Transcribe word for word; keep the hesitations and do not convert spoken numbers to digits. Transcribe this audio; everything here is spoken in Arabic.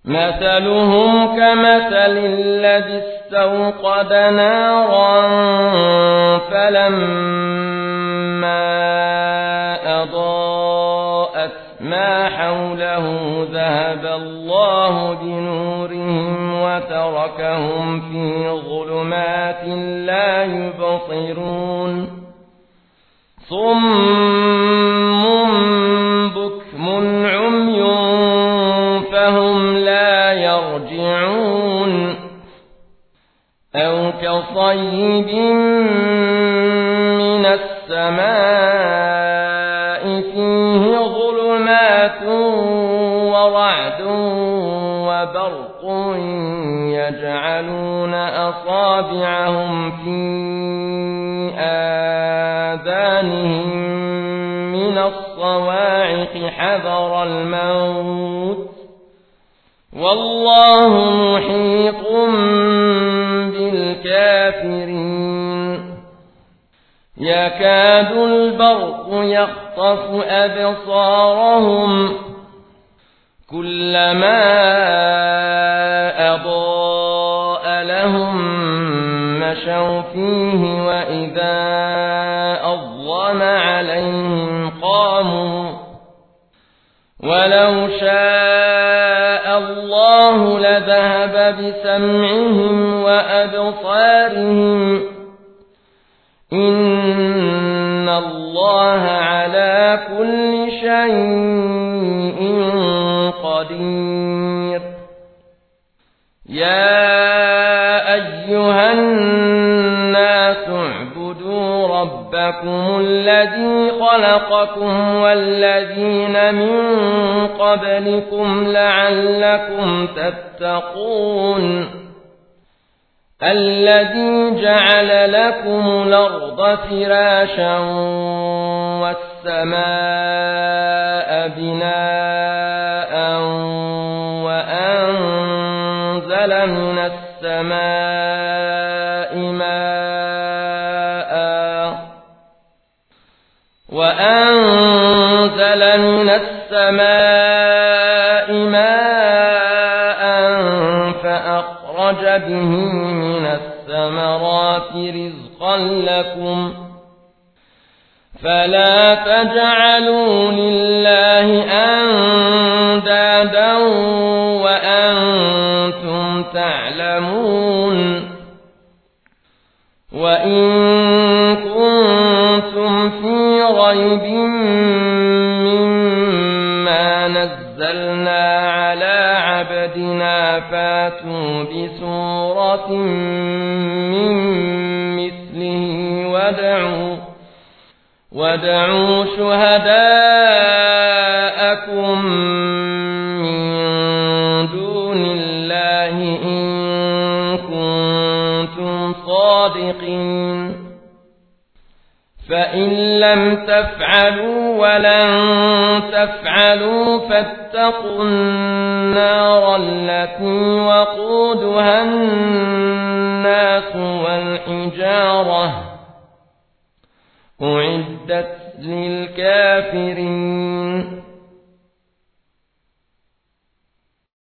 مثلهم كمثل الذي استوقد نارا فلما أضاءت ما حوله ذهب الله بنورهم وتركهم في ظلمات لا يبصرون صم بكم عمي فهم لا يرجعون أو كصيب من السماء فيه ظلمات ورعد وبرق يجعلون أصابعهم في آذانهم من الصواعق حذر الموت والله محيط بالكافرين يكاد البرق يخطف أبصارهم كلما أضاء لهم مشوا فيه وإذا أظلم عليهم قاموا ولو شاء الله لذهب بسمعهم وأبصارهم إن الله على كل شيء قدير يا أيها الناس اعبدوا ربكم الذي خلقكم والذين من قبلكم لعلكم تتقون الذي جعل لكم الأرض فراشا والسماء بناء وأنزل من السماء ماء وأنزل من السماء ماء فأخرج به من الثمرات رزقا لكم فلا تجعلوا لله أندادا وأنتم تعلمون وإن كنتم في ريب مما نزلنا على عبدنا فاتوا بسورة من مثله ودعوا وادعوا شهداءكم من دون الله إن كنتم صادقين فإن لم تفعلوا ولن تفعلوا فاتقوا النار التي وقودها الناس والحجارة أعدت للكافرين